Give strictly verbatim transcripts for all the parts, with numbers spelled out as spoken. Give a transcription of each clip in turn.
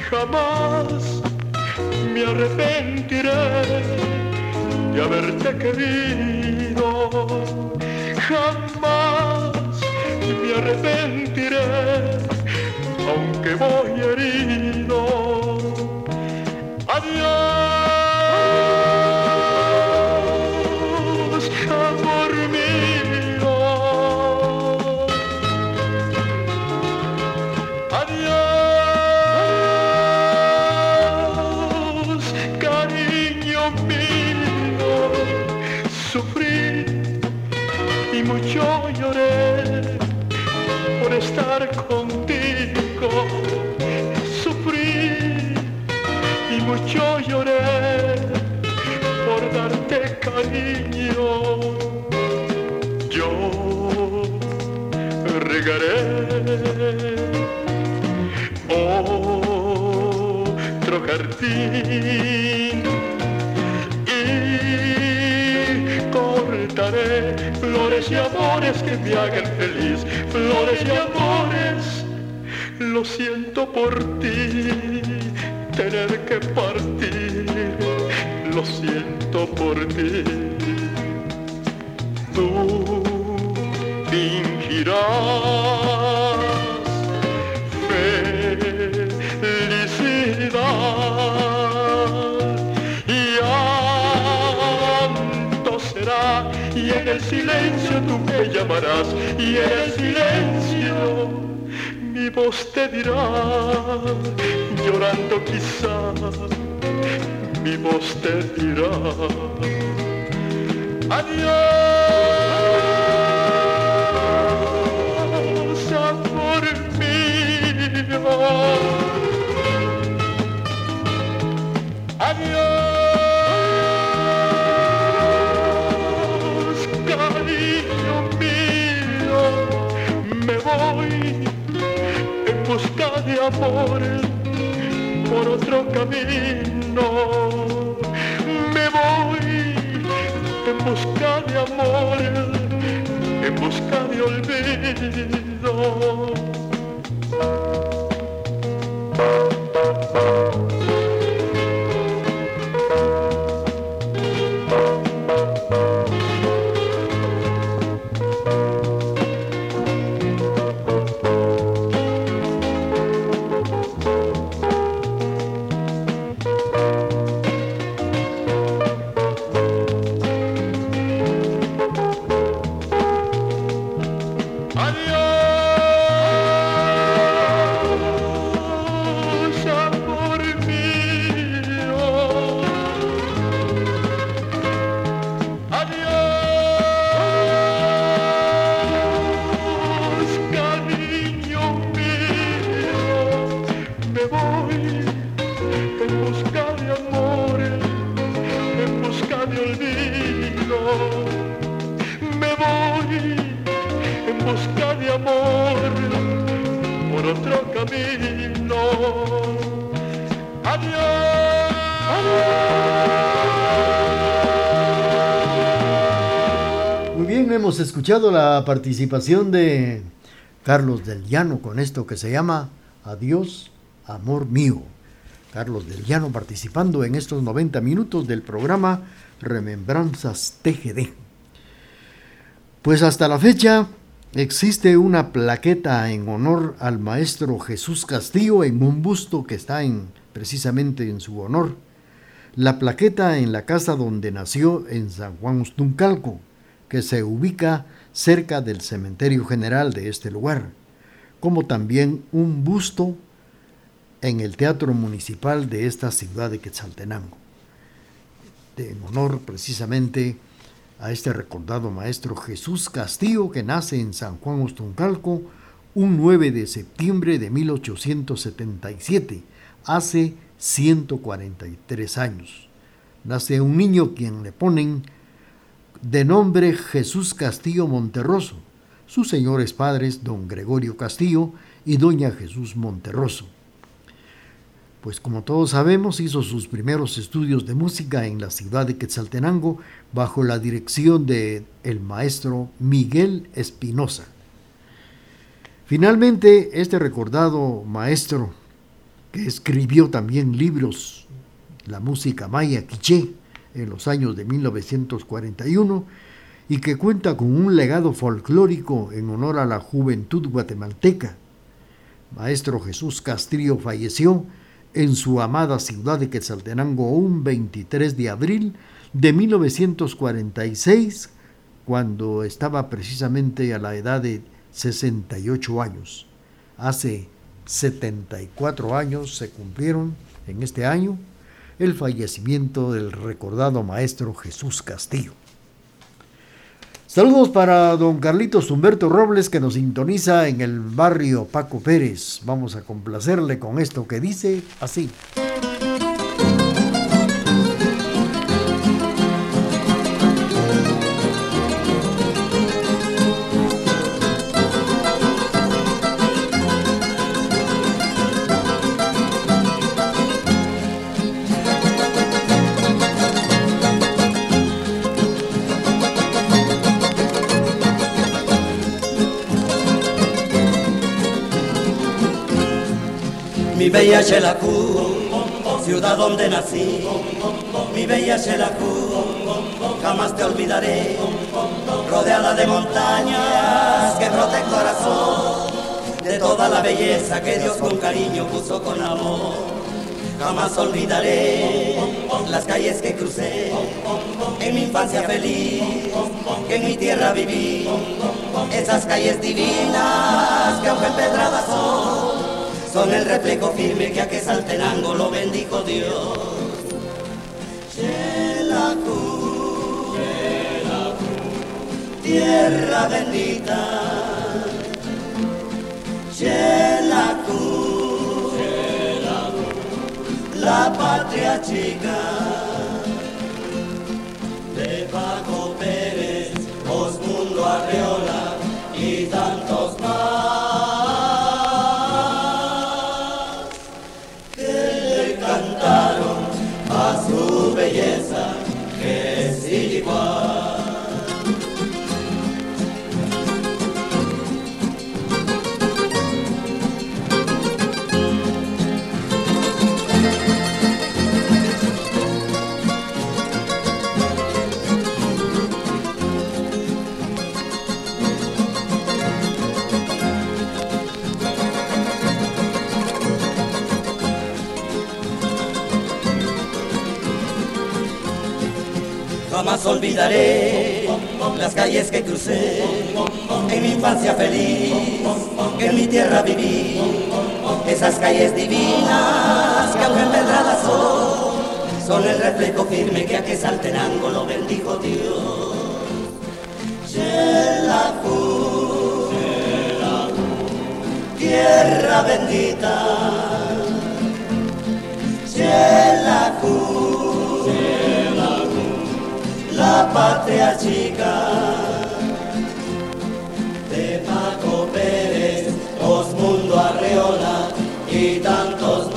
Jamás me arrepentiré de haberte querido, jamás me arrepentiré, aunque voy herido. Adiós, amor mío. Adiós, cariño mío. Sufrí y mucho lloré por estar contigo. Sufrí y mucho lloré por darte cariño. Yo regaré otro jardín y cortaré flores y amores que me hagan feliz, flores y amores. Lo siento por ti, tener que partir, lo siento por ti. Tú fingirás felicidad y llanto será, y en el silencio tú me llamarás, y en el silencio mi voz te dirá, llorando quizá, mi voz te dirá, adiós, amor mío, adiós, cariño mío, me voy en busca de amor por otro camino, me voy en busca de amor, en busca de olvido. Hemos escuchado la participación de Carlos del Llano con esto que se llama Adiós, amor mío. Carlos del Llano participando en estos noventa minutos del programa Remembranzas T G D. Pues hasta la fecha existe una plaqueta en honor al maestro Jesús Castillo en un busto que está en, precisamente en su honor. La plaqueta en la casa donde nació en San Juan Ustuncalco, que se ubica cerca del cementerio general de este lugar, como también un busto en el Teatro Municipal de esta ciudad de Quetzaltenango, en honor precisamente a este recordado maestro Jesús Castillo, que nace en San Juan Ustuncalco un nueve de septiembre de mil ochocientos setenta y siete, hace ciento cuarenta y tres años. Nace un niño quien le ponen de nombre Jesús Castillo Monterroso, sus señores padres don Gregorio Castillo y doña Jesús Monterroso. Pues como todos sabemos, hizo sus primeros estudios de música en la ciudad de Quetzaltenango bajo la dirección de el maestro Miguel Espinosa. Finalmente, este recordado maestro que escribió también libros, la música maya quiché, en los años de mil novecientos cuarenta y uno, y que cuenta con un legado folclórico en honor a la juventud guatemalteca. Maestro Jesús Castrillo falleció en su amada ciudad de Quetzaltenango un veintitrés de abril de mil novecientos cuarenta y seis, cuando estaba precisamente a la edad de sesenta y ocho años. Hace setenta y cuatro años se cumplieron en este año el fallecimiento del recordado maestro Jesús Castillo. Saludos para don Carlitos Humberto Robles, que nos sintoniza en el barrio Paco Pérez. Vamos a complacerle con esto que dice así. Mi bella Xelajú, ciudad donde nací, mi bella Xelajú, jamás te olvidaré, rodeada de montañas que brota el corazón, de toda la belleza que Dios con cariño puso con amor. Jamás olvidaré las calles que crucé, en mi infancia feliz, que en mi tierra viví, esas calles divinas que aunque empedradas son, son el reflejo firme que a Quetzaltenango lo bendijo Dios. Xelajú, tierra bendita, Xelajú, la patria chica de Paco Pérez, Osmundo Arreola y tantos más. A su belleza que es igual. Jamás olvidaré las calles que crucé, en mi infancia feliz, que en mi tierra viví, esas calles divinas que aunque empedradas son, son el reflejo firme que a Quetzaltenango lo bendijo Dios. Xelajú, tierra bendita, Xelajú, la patria chica de Paco Pérez, Osmundo Arreola y tantos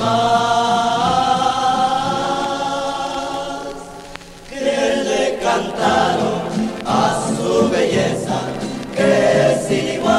más que le cantaron a su belleza que es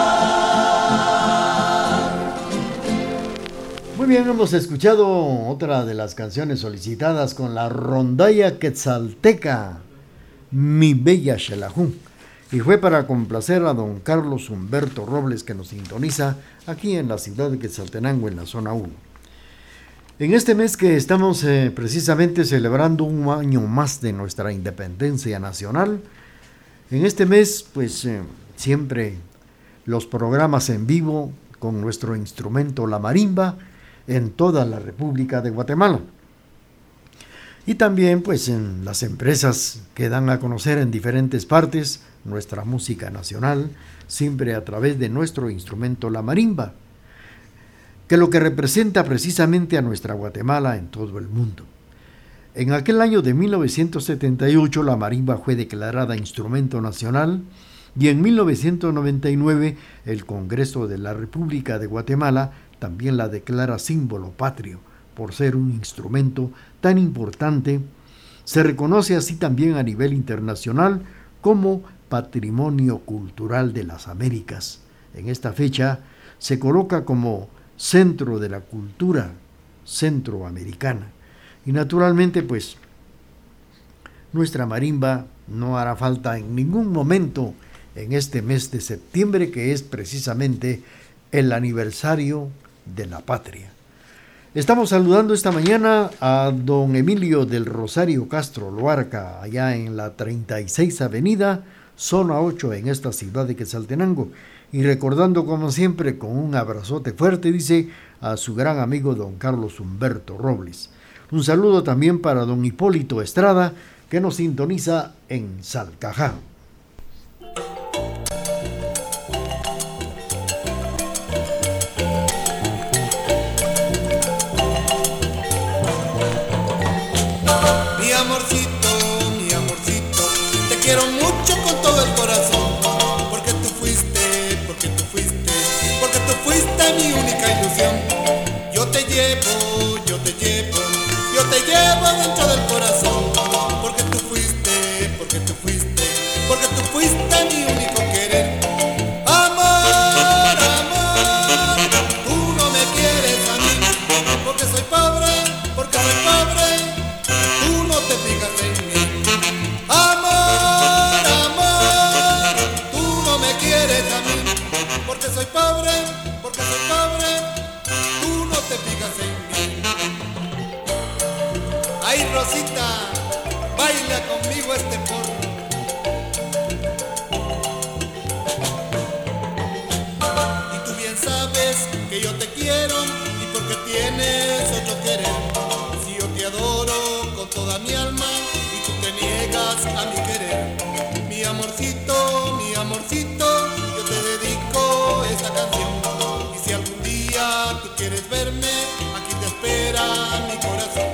igual. Muy bien, hemos escuchado otra de las canciones solicitadas con la rondalla quetzalteca, Mi bella Xelajú, y fue para complacer a don Carlos Humberto Robles, que nos sintoniza aquí en la ciudad de Quetzaltenango, en la zona uno. En este mes que estamos eh, precisamente celebrando un año más de nuestra independencia nacional, en este mes pues eh, siempre los programas en vivo con nuestro instrumento la marimba en toda la República de Guatemala. Y también pues en las empresas que dan a conocer en diferentes partes nuestra música nacional, siempre a través de nuestro instrumento la marimba, que lo que representa precisamente a nuestra Guatemala en todo el mundo. En aquel año de mil novecientos setenta y ocho la marimba fue declarada instrumento nacional y en mil novecientos noventa y nueve el Congreso de la República de Guatemala también la declara símbolo patrio por ser un instrumento tan importante. Se reconoce así también a nivel internacional como Patrimonio Cultural de las Américas. En esta fecha se coloca como centro de la cultura centroamericana. Y naturalmente, pues, nuestra marimba no hará falta en ningún momento en este mes de septiembre, que es precisamente el aniversario de la patria. Estamos saludando esta mañana a don Emilio del Rosario Castro Loarca, allá en la treinta y seis Avenida, zona ocho, en esta ciudad de Quetzaltenango. Y recordando, como siempre, con un abrazote fuerte, dice, a su gran amigo don Carlos Humberto Robles. Un saludo también para don Hipólito Estrada, que nos sintoniza en Salcajá. Mi amorcito, mi amorcito, te quiero mucho con todo el corazón, porque tú fuiste, porque tú fuiste, porque tú fuiste mi única ilusión. Yo te llevo, yo te llevo, yo te llevo dentro del corazón, porque tú fuiste, porque tú fuiste, porque tú fuiste mi único querer. Amor, amor, tú no me quieres a mí, porque soy pobre, porque soy pobre, tú no te fijas en mí. Amor, amor, tú no me quieres a mí, porque soy pobre, porque soy pobre, tú no te fijas en mí. Ay, Rosita, baila conmigo este porro. Y tú bien sabes que yo te quiero y porque tienes otro querer. Si yo te adoro con toda mi alma y tú te niegas a mi querer. Mi amorcito, mi amorcito, yo te dedico esta canción. Y si algún día tú quieres verme, aquí te espera mi corazón.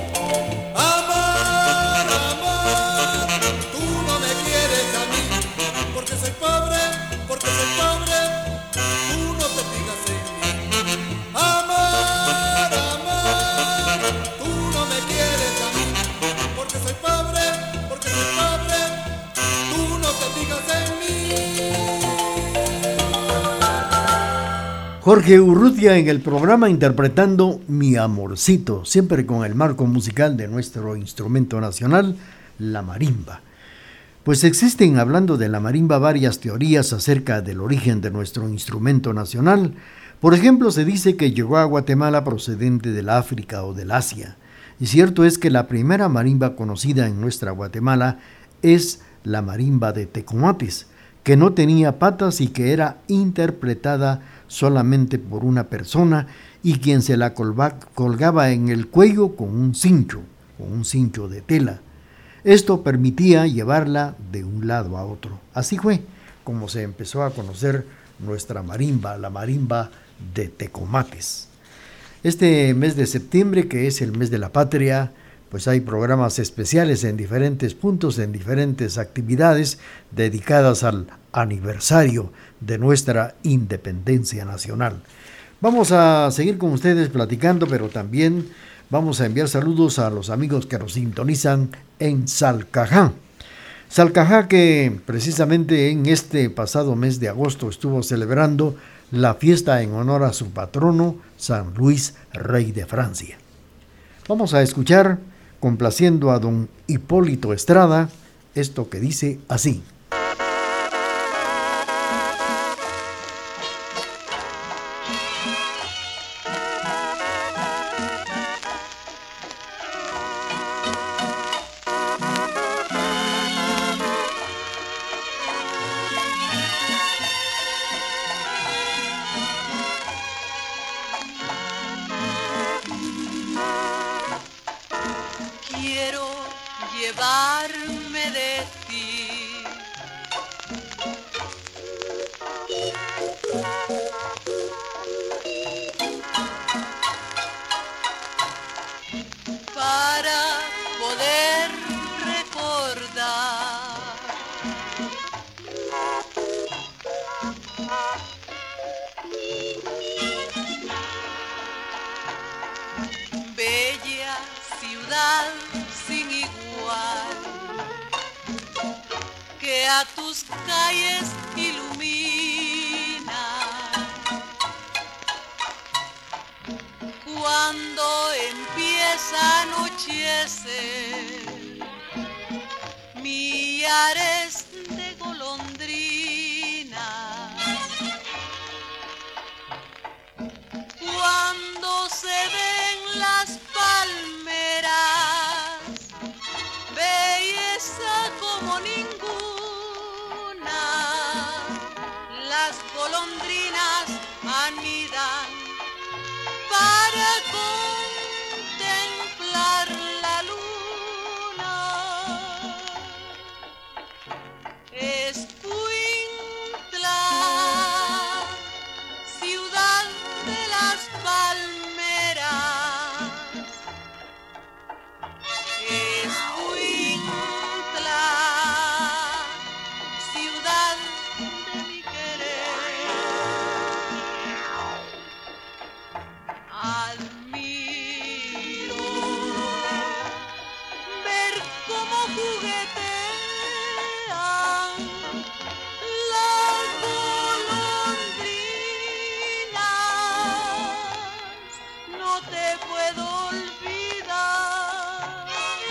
Amor, amor, tú no me quieres a mí, porque soy pobre, porque soy pobre, tú no te fijas en mí. Amor, amor, tú no me quieres a mí, porque soy pobre, porque soy pobre, tú no te fijas en mí. Jorge Urrutia en el programa interpretando Mi Amorcito, siempre con el marco musical de nuestro instrumento nacional, la marimba. Pues existen, hablando de la marimba, varias teorías acerca del origen de nuestro instrumento nacional. Por ejemplo, se dice que llegó a Guatemala procedente del África o del Asia. Y cierto es que la primera marimba conocida en nuestra Guatemala es la marimba de Tecomates, que no tenía patas y que era interpretada solamente por una persona y quien se la colba, colgaba en el cuello con un cincho, con un cincho de tela. Esto permitía llevarla de un lado a otro. Así fue como se empezó a conocer nuestra marimba, la marimba de Tecomates. Este mes de septiembre, que es el mes de la patria, pues hay programas especiales en diferentes puntos, en diferentes actividades dedicadas al aniversario de nuestra independencia nacional. Vamos a seguir con ustedes platicando, pero también vamos a enviar saludos a los amigos que nos sintonizan en Salcajá. Salcajá, que precisamente en este pasado mes de agosto estuvo celebrando la fiesta en honor a su patrono, San Luis, rey de Francia. Vamos a escuchar, complaciendo a don Hipólito Estrada, esto que dice así. Quiero llevarme de ti para poder recordar bella ciudad sin igual que a tus calles ilumina. cuando empieza a anochecer, millares de golondrinas, cuando se ven las palmeras, belleza como ninguna, las golondrinas anidan para contemplar la luna. Escuintla, ciudad de las palmeras. Escuintla, ciudad de mi querer. Admiro ver cómo juguetean las golondrinas. No te puedo olvidar.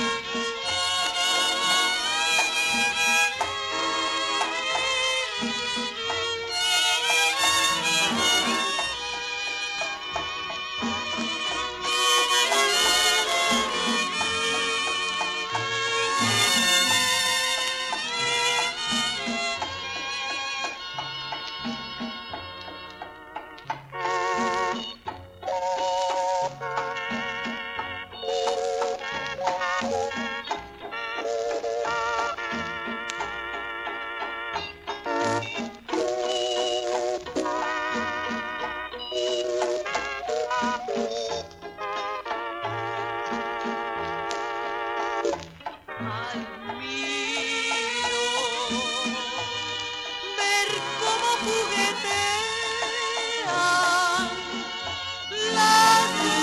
Admiro ver cómo juguetean las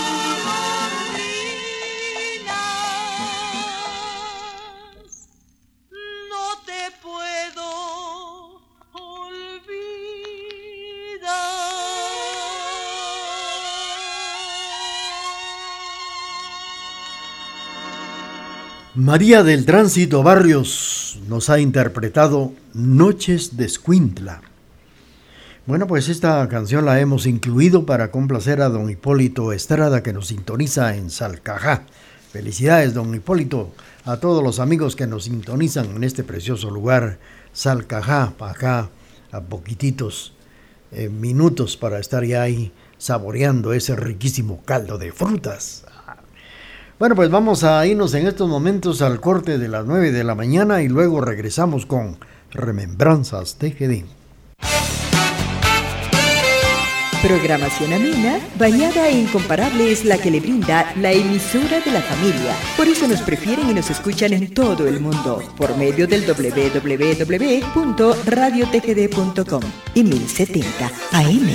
golondrinas. No te puedo olvidar. María del Tránsito Barrios nos ha interpretado Noches de Escuintla. Bueno, pues esta canción la hemos incluido para complacer a don Hipólito Estrada, que nos sintoniza en Salcajá. Felicidades, don Hipólito, a todos los amigos que nos sintonizan en este precioso lugar, Salcajá, acá a poquititos eh, minutos para estar ya ahí saboreando ese riquísimo caldo de frutas. Bueno, pues vamos a irnos en estos momentos al corte de las nueve de la mañana y luego regresamos con Remembranzas T G D. Programación amena, bañada e incomparable es la que le brinda la emisora de la familia. Por eso nos prefieren y nos escuchan en todo el mundo por medio del doble u doble u doble u punto radio t g d punto com y mil setenta A M.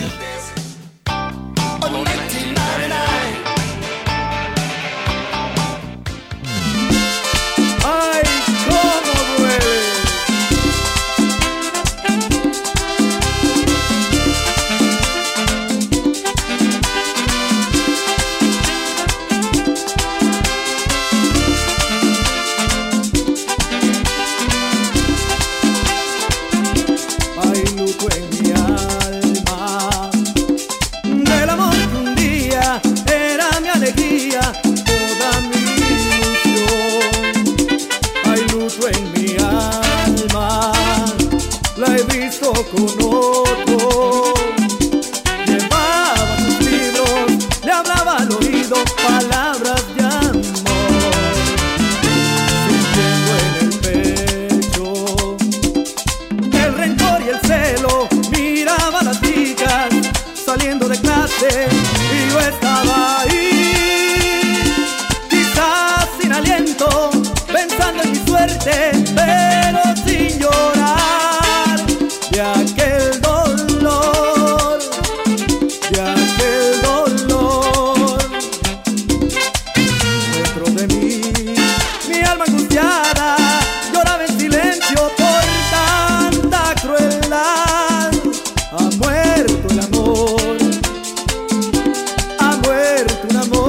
Ha muerto el amor, ha muerto un amor.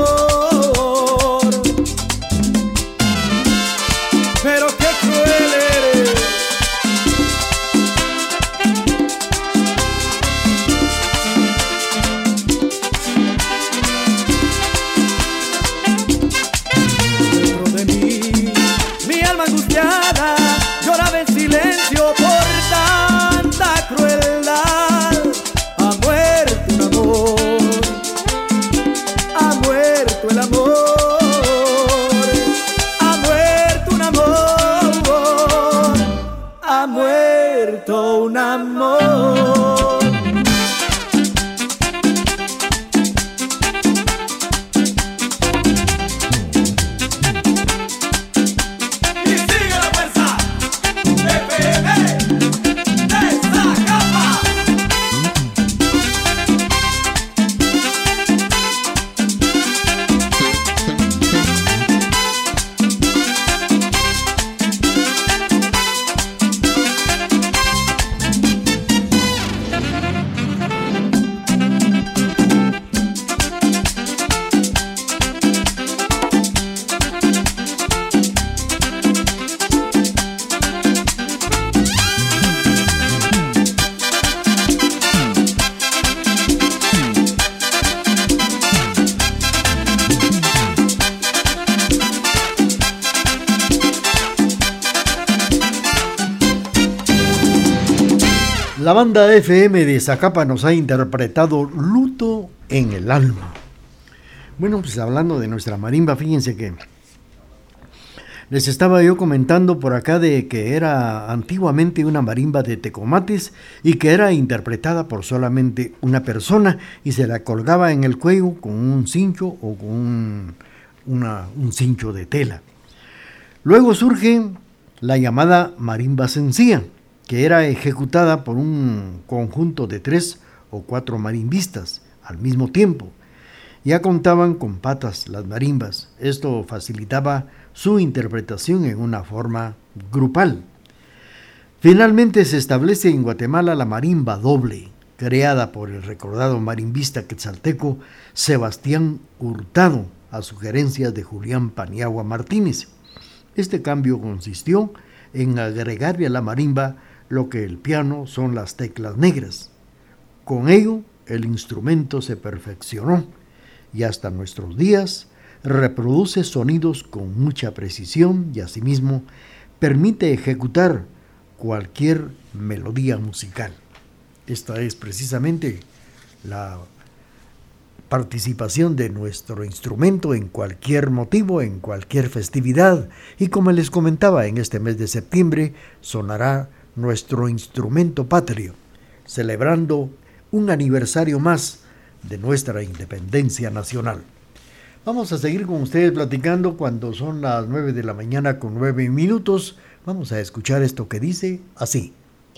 La banda F M de Zacapa nos ha interpretado Luto en el alma. Bueno, pues hablando de nuestra marimba, fíjense que les estaba yo comentando por acá de que era antiguamente una marimba de tecomates y que era interpretada por solamente una persona y se la colgaba en el cuello con un cincho o con un, una, un cincho de tela. Luego surge la llamada marimba sencilla, que era ejecutada por un conjunto de tres o cuatro marimbistas al mismo tiempo. Ya contaban con patas las marimbas. Esto facilitaba su interpretación en una forma grupal. Finalmente se establece en Guatemala la marimba doble, creada por el recordado marimbista quetzalteco Sebastián Hurtado, a sugerencias de Julián Paniagua Martínez. Este cambio consistió en agregarle a la marimba lo que el piano son las teclas negras. Con ello, el instrumento se perfeccionó y hasta nuestros días reproduce sonidos con mucha precisión y asimismo permite ejecutar cualquier melodía musical. Esta es precisamente la participación de nuestro instrumento en cualquier motivo, en cualquier festividad, y como les comentaba, en este mes de septiembre sonará nuestro instrumento patrio, celebrando un aniversario más de nuestra independencia nacional. Vamos a seguir con ustedes platicando cuando son las nueve de la mañana con nueve minutos. Vamos a escuchar esto que dice así.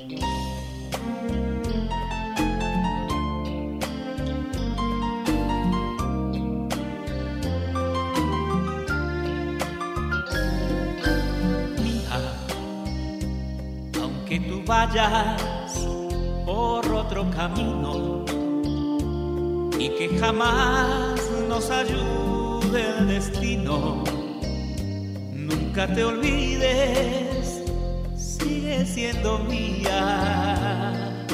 Aunque tú vayas por otro camino y que jamás nos ayude el destino, nunca te olvides, sigue siendo mía.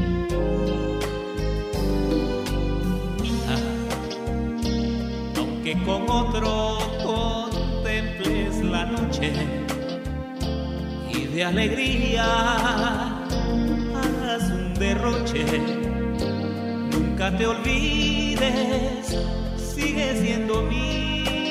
Mía, aunque con otro contemples la noche y de alegría hagas un derroche, nunca te olvides, sigue siendo mía.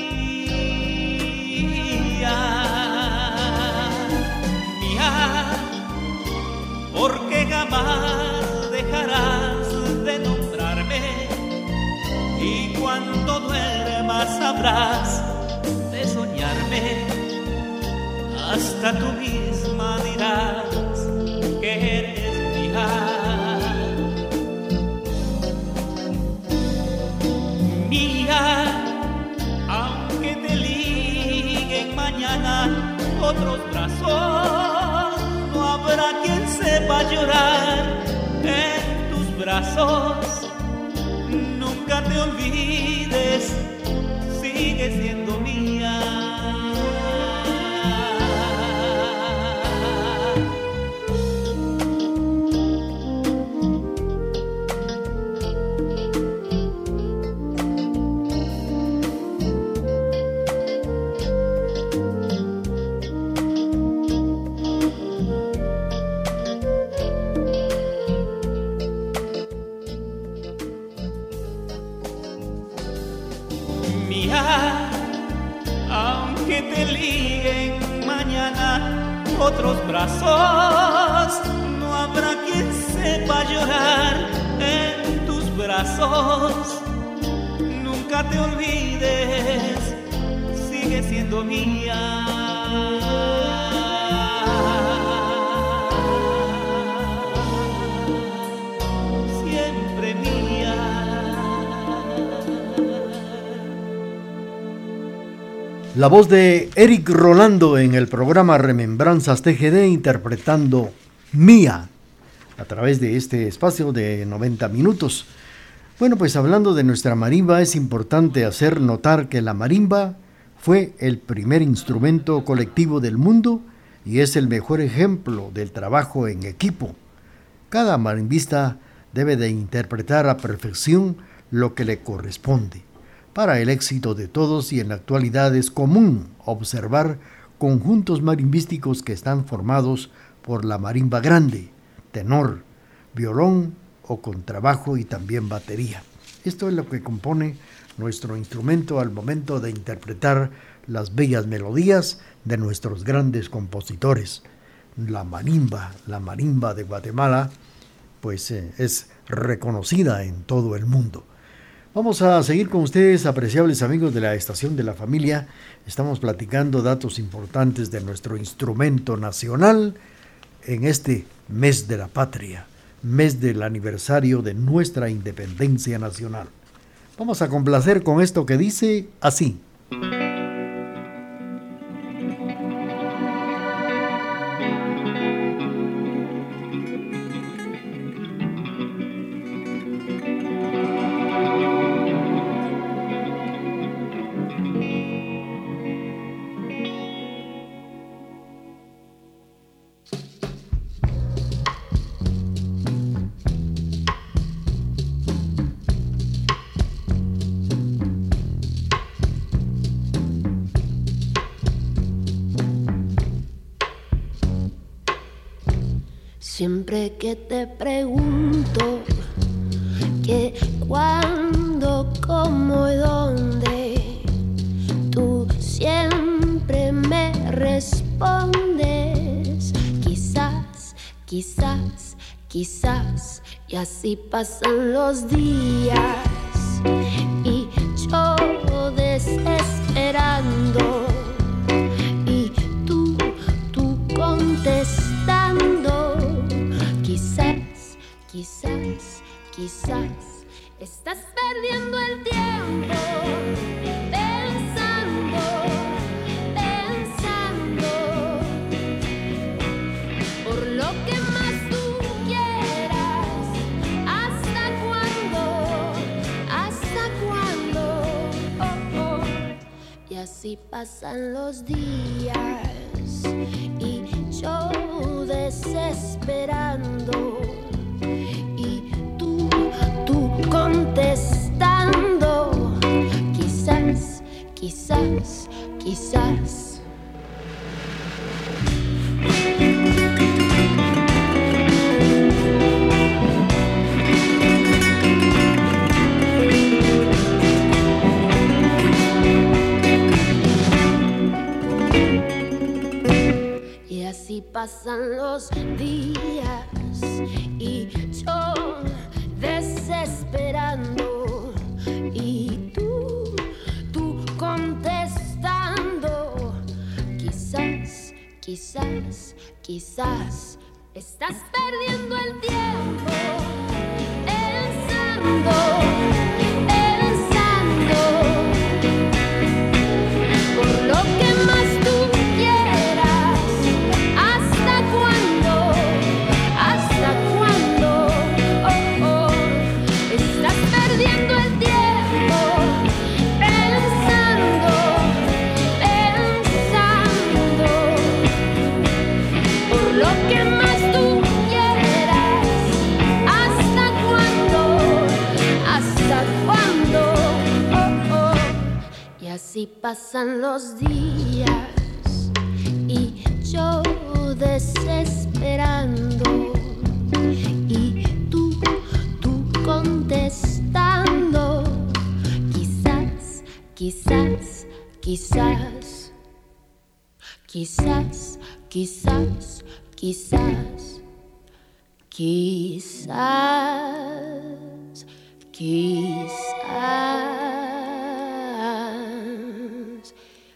Mía, porque jamás dejarás de nombrarme y cuando duermas sabrás de soñarme. Hasta tú misma dirás que eres mía. Mía, aunque te liguen mañana otros brazos, no habrá quien sepa llorar en tus brazos. Nunca te olvides, sigue siendo mía. Aunque te liguen mañana otros brazos, no habrá quien sepa llorar en tus brazos. Nunca te olvides, sigue siendo mía. Siempre mía. La voz de Eric Rolando en el programa Remembranzas T G D interpretando Mía a través de este espacio de noventa minutos. Bueno, pues hablando de nuestra marimba, es importante hacer notar que la marimba fue el primer instrumento colectivo del mundo y es el mejor ejemplo del trabajo en equipo. Cada marimbista debe de interpretar a perfección lo que le corresponde para el éxito de todos, y en la actualidad es común observar conjuntos marimbísticos que están formados por la marimba grande, tenor, violón o contrabajo y también batería. Esto es lo que compone nuestro instrumento al momento de interpretar las bellas melodías de nuestros grandes compositores. La marimba, la marimba de Guatemala, pues eh, es reconocida en todo el mundo. Vamos a seguir con ustedes, apreciables amigos de la Estación de la Familia. Estamos platicando datos importantes de nuestro instrumento nacional en este mes de la patria, mes del aniversario de nuestra independencia nacional. Vamos a complacer con esto que dice así. Siempre que te pregunto qué, cuándo, cómo y dónde, tú siempre me respondes quizás, quizás, quizás. Y así pasan los días y yo desesperando y tú, tú contestando. Quizás, quizás, quizás estás perdiendo el tiempo pensando, pensando por lo que más tú quieras. ¿Hasta cuándo? ¿Hasta cuándo? Oh, oh. Y así pasan los días y yo desesperando y tú, tú contestando. Quizás, quizás, quizás. Y así pasan los días y yo desesperando y tú, tú contestando. Quizás, quizás, quizás estás perdiendo el tiempo pensando, pensando por lo que más tú quieras. ¿Hasta cuándo? ¿Hasta cuándo? Oh, oh. Estás perdiendo el tiempo pensando, pensando por lo que más tú quieras. ¿Hasta cuándo? ¿Hasta cuándo? Oh, oh. Y así pasan los días y yo desesperando y tú, tú contestando. Quizás, quizás, quizás, quizás, quizás, quizás, quizás, quizás,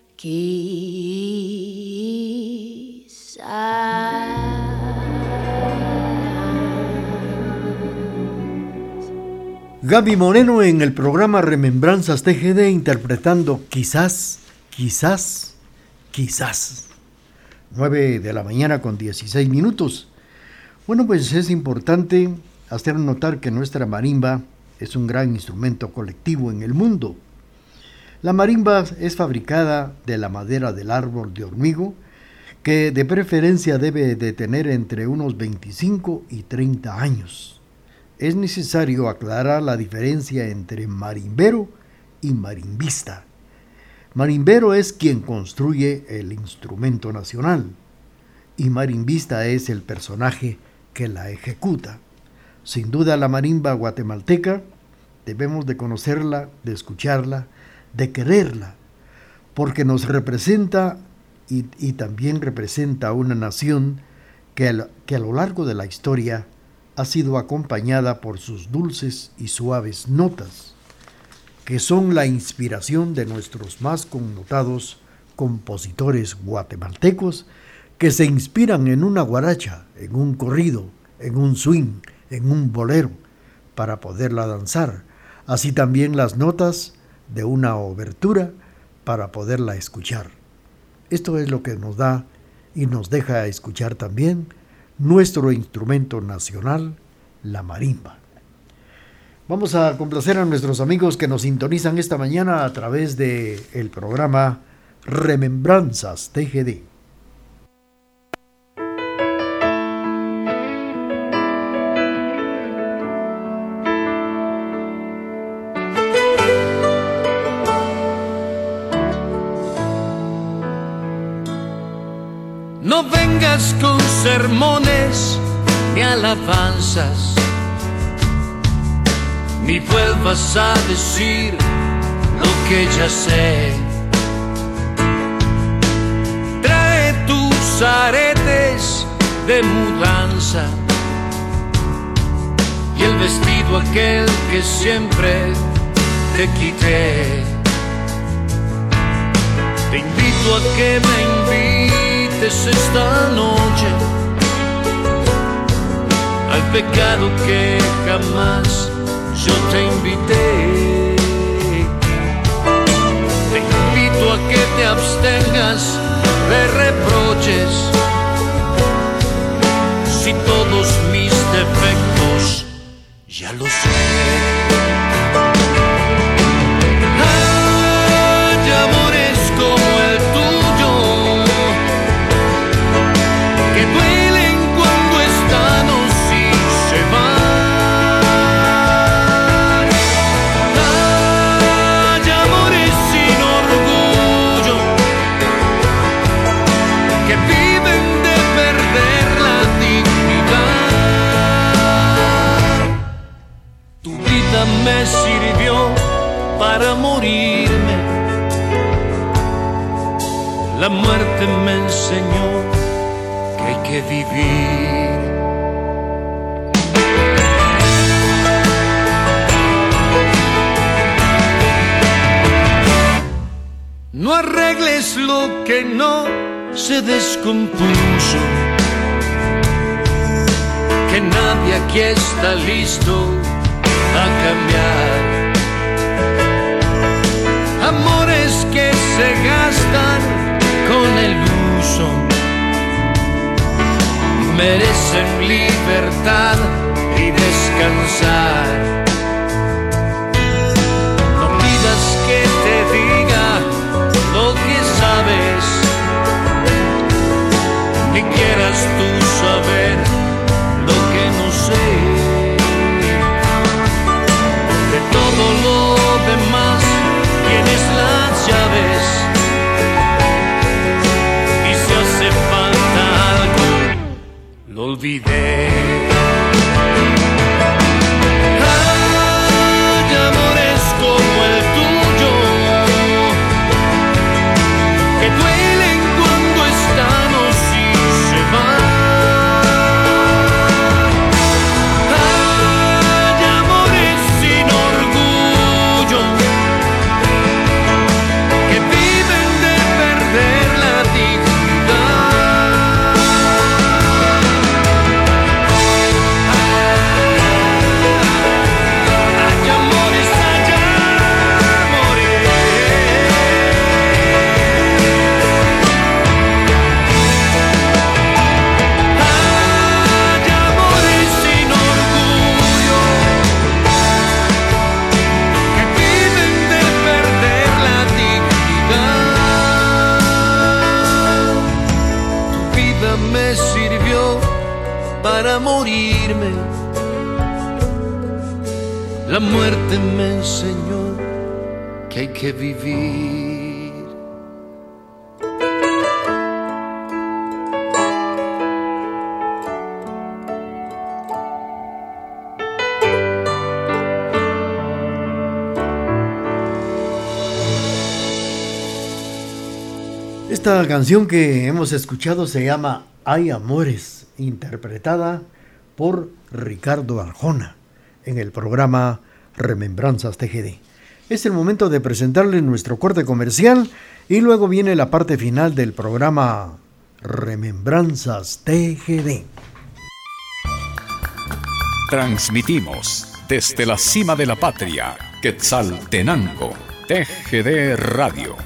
quizás. Gaby Moreno en el programa Remembranzas T G D interpretando Quizás, quizás, quizás. nueve de la mañana con dieciséis minutos. Bueno, pues es importante hacer notar que nuestra marimba es un gran instrumento colectivo en el mundo. La marimba es fabricada de la madera del árbol de hormigo, que de preferencia debe de tener entre unos veinticinco y treinta años. Es necesario aclarar la diferencia entre marimbero y marimbista. Marimbero es quien construye el instrumento nacional y marimbista es el personaje que la ejecuta. Sin duda la marimba guatemalteca debemos de conocerla, de escucharla, de quererla, porque nos representa y, y también representa a una nación que, al, que a lo largo de la historia ha sido acompañada por sus dulces y suaves notas, que son la inspiración de nuestros más connotados compositores guatemaltecos, que se inspiran en una guaracha, en un corrido, en un swing, en un bolero, para poderla danzar, así también las notas de una obertura para poderla escuchar. Esto es lo que nos da y nos deja escuchar también nuestro instrumento nacional, la marimba. Vamos a complacer a nuestros amigos que nos sintonizan esta mañana a través de el programa Remembranzas T G D. No vengas con sermones ni alabanzas, ni vuelvas a decir lo que ya sé. Trae tus aretes de mudanza y el vestido aquel que siempre te quité. Te invito a que me invites esta noche al pecado que jamás yo te invité. Te invito a que te abstengas de reproches, si todos mis defectos ya los sé. Hay amores como el tuyo que duelen cuando están o si se van. Hay amores sin orgullo que viven de perder la dignidad. Tu vida me sirvió para morirme, la muerte me enseñó que hay que vivir. No arregles lo que no se descompuso, que nadie aquí está listo a cambiar. Amores que se gastan con el uso merecen libertad y descansar. No pidas que te diga lo que sabes, ni quieras tú saber lo que no sé. De todo lo demás tienes las llaves, y si hace falta algo, lo olvidé. Hay amores como el tuyo que duelen cuando están o si se van. Hay amores sin orgullo que viven de perder la dignidad. Hay amores allá, amores. Hay amores sin orgullo que viven de perder la dignidad. Tu vida me sirvió para morirme, la muerte me enseñó que hay que vivir. Esta canción que hemos escuchado se llama Hay Amores, interpretada por Ricardo Arjona en el programa Remembranzas T G D. Es el momento de presentarles nuestro corte comercial y luego viene la parte final del programa Remembranzas T G D. Transmitimos desde la cima de la patria, Quetzaltenango, T G D Radio.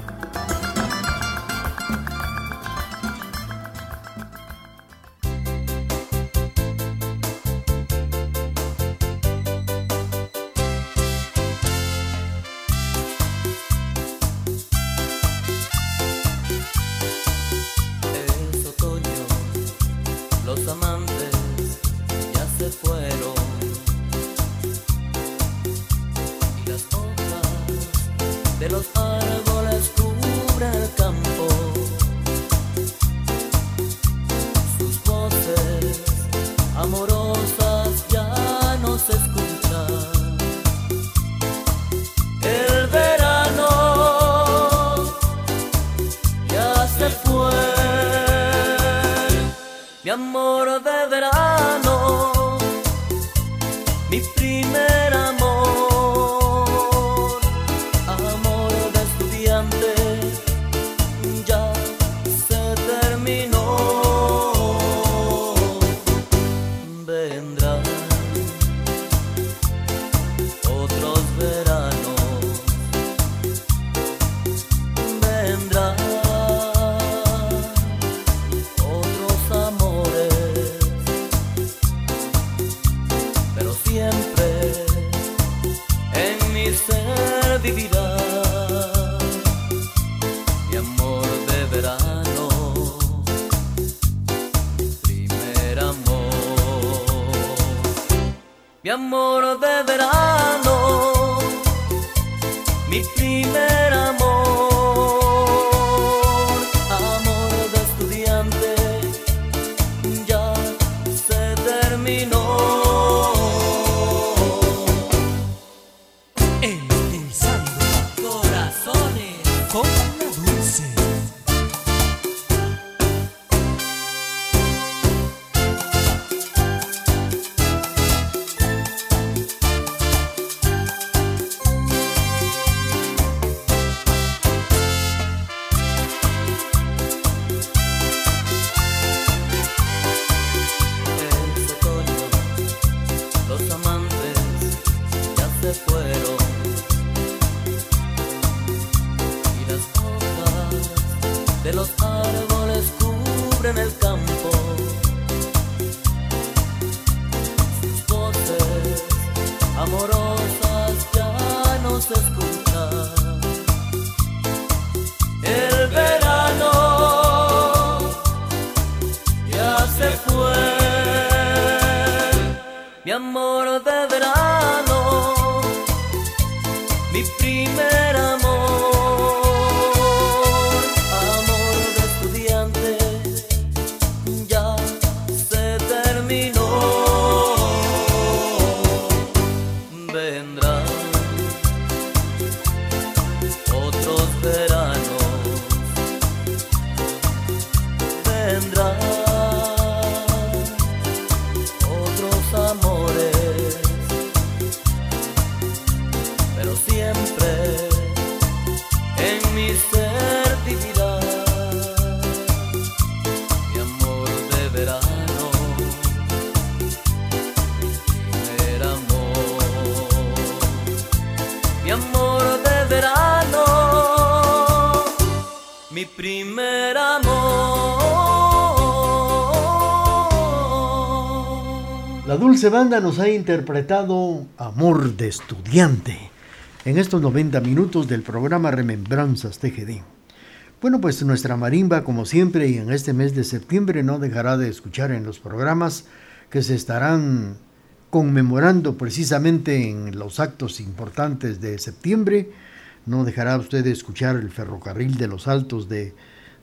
La Dulce Banda nos ha interpretado Amor de Estudiante en estos noventa minutos del programa Remembranzas T G D. Bueno, pues nuestra marimba, como siempre, y en este mes de septiembre no dejará de escuchar en los programas que se estarán conmemorando precisamente en los actos importantes de septiembre. No dejará usted de escuchar el Ferrocarril de los Altos de,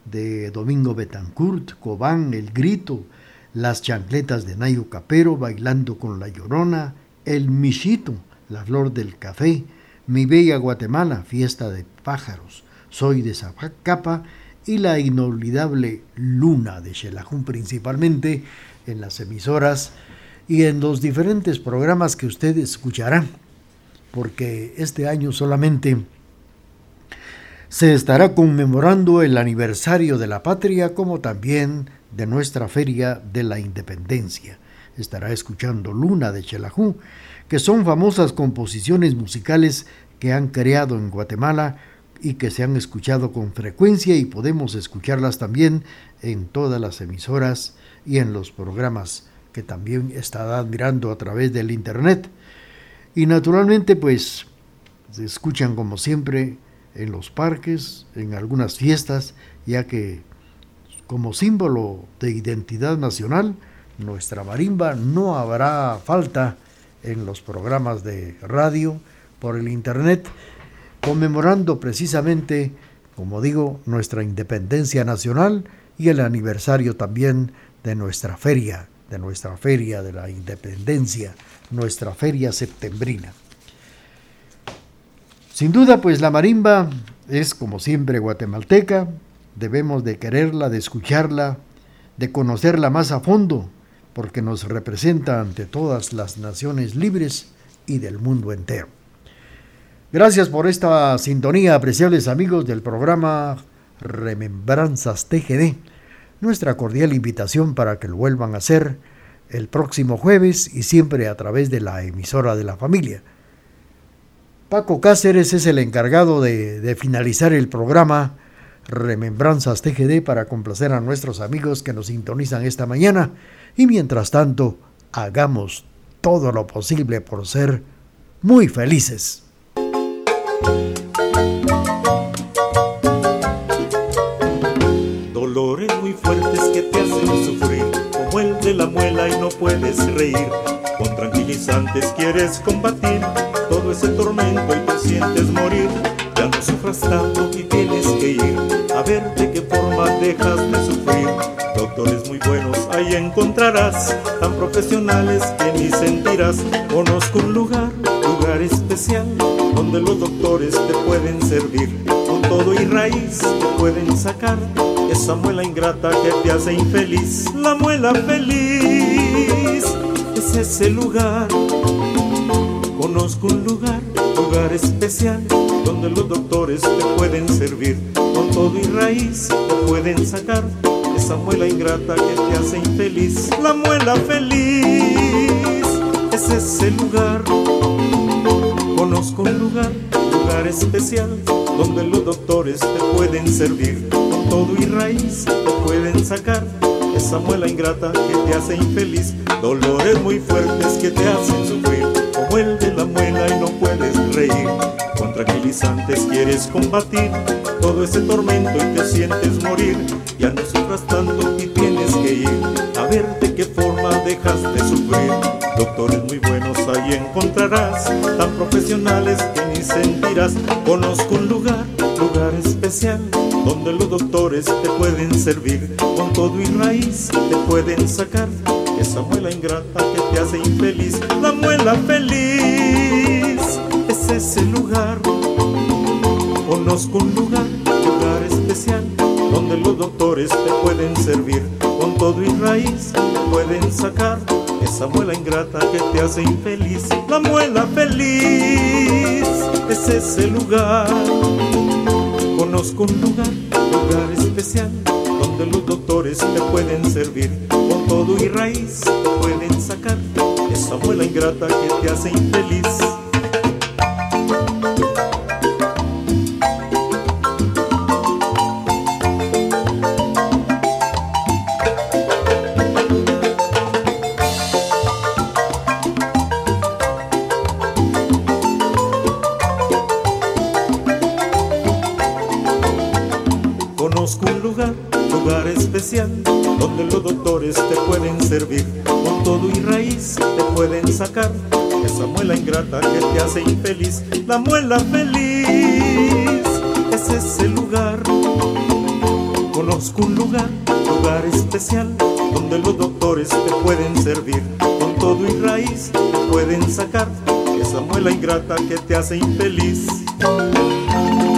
de Domingo Betancourt, Cobán, El Grito, Las Chancletas de Nayo Capero, Bailando con la Llorona, El Michito, La Flor del Café, Mi Bella Guatemala, Fiesta de Pájaros, Soy de Zacapa y la inolvidable Luna de Xelajú, principalmente en las emisoras y en los diferentes programas que usted escuchará, porque este año solamente se estará conmemorando el aniversario de la patria, como también de nuestra Feria de la Independencia. Estará escuchando Luna de Xelajú, que son famosas composiciones musicales que han creado en Guatemala y que se han escuchado con frecuencia, y podemos escucharlas también en todas las emisoras y en los programas que también estarán mirando a través del internet. Y naturalmente pues se escuchan como siempre en los parques, en algunas fiestas, ya que como símbolo de identidad nacional, nuestra marimba no habrá falta en los programas de radio, por el internet, conmemorando precisamente, como digo, nuestra independencia nacional y el aniversario también de nuestra feria, de nuestra Feria de la Independencia, nuestra feria septembrina. Sin duda, pues la marimba es como siempre guatemalteca, debemos de quererla, de escucharla, de conocerla más a fondo, porque nos representa ante todas las naciones libres y del mundo entero. Gracias por esta sintonía, apreciables amigos del programa Remembranzas T G D. Nuestra cordial invitación para que lo vuelvan a hacer el próximo jueves y siempre a través de la emisora de la familia. Paco Cáceres es el encargado de, de finalizar el programa Remembranzas T G D para complacer a nuestros amigos que nos sintonizan esta mañana, y mientras tanto hagamos todo lo posible por ser muy felices. Dolores muy fuertes que te hacen sufrir, como el de la muela y no puedes reír. Con tranquilizantes quieres combatir todo ese tormento y te sientes morir. Ya no sufras tanto y tienes que ir a ver de qué forma dejas de sufrir. Doctores muy buenos ahí encontrarás, tan profesionales que ni sentirás. Conozco un lugar, lugar especial, donde los doctores te pueden servir. Con todo y raíz te pueden sacar esa muela ingrata que te hace infeliz. La muela feliz es ese lugar. Conozco un lugar, lugar especial, donde los doctores te pueden servir. Con todo y raíz te pueden sacar esa muela ingrata que te hace infeliz. La muela feliz es ese lugar. Conozco un lugar, lugar especial, donde los doctores te pueden servir. Con todo y raíz te pueden sacar esa muela ingrata que te hace infeliz. Dolores muy fuertes que te hacen sufrir, como el de la muela y no puedes reír. Con tranquilizantes quieres combatir todo ese tormento y te sientes morir. Ya no sufras tanto y tienes que ir a ver de qué forma dejas de sufrir. Doctores muy buenos ahí encontrarás, tan profesionales que ni sentirás. Conozco un lugar, lugar especial, donde los doctores te pueden servir. Con todo y raíz te pueden sacar esa muela ingrata que te hace infeliz. La muela feliz es ese lugar. Conozco un lugar, lugar especial, donde los doctores te pueden servir. Con todo y raíz te pueden sacar esa muela ingrata que te hace infeliz. La muela feliz es ese lugar. Conozco un lugar, lugar especial, donde los doctores te pueden servir. Con todo y raíz te pueden sacar esa muela ingrata que te hace infeliz. Donde los doctores te pueden servir. Con todo y raíz te pueden sacar esa muela ingrata que te hace infeliz. La muela feliz es ese lugar. Conozco un lugar, lugar especial, donde los doctores te pueden servir. Con todo y raíz te pueden sacar esa muela ingrata que te hace infeliz.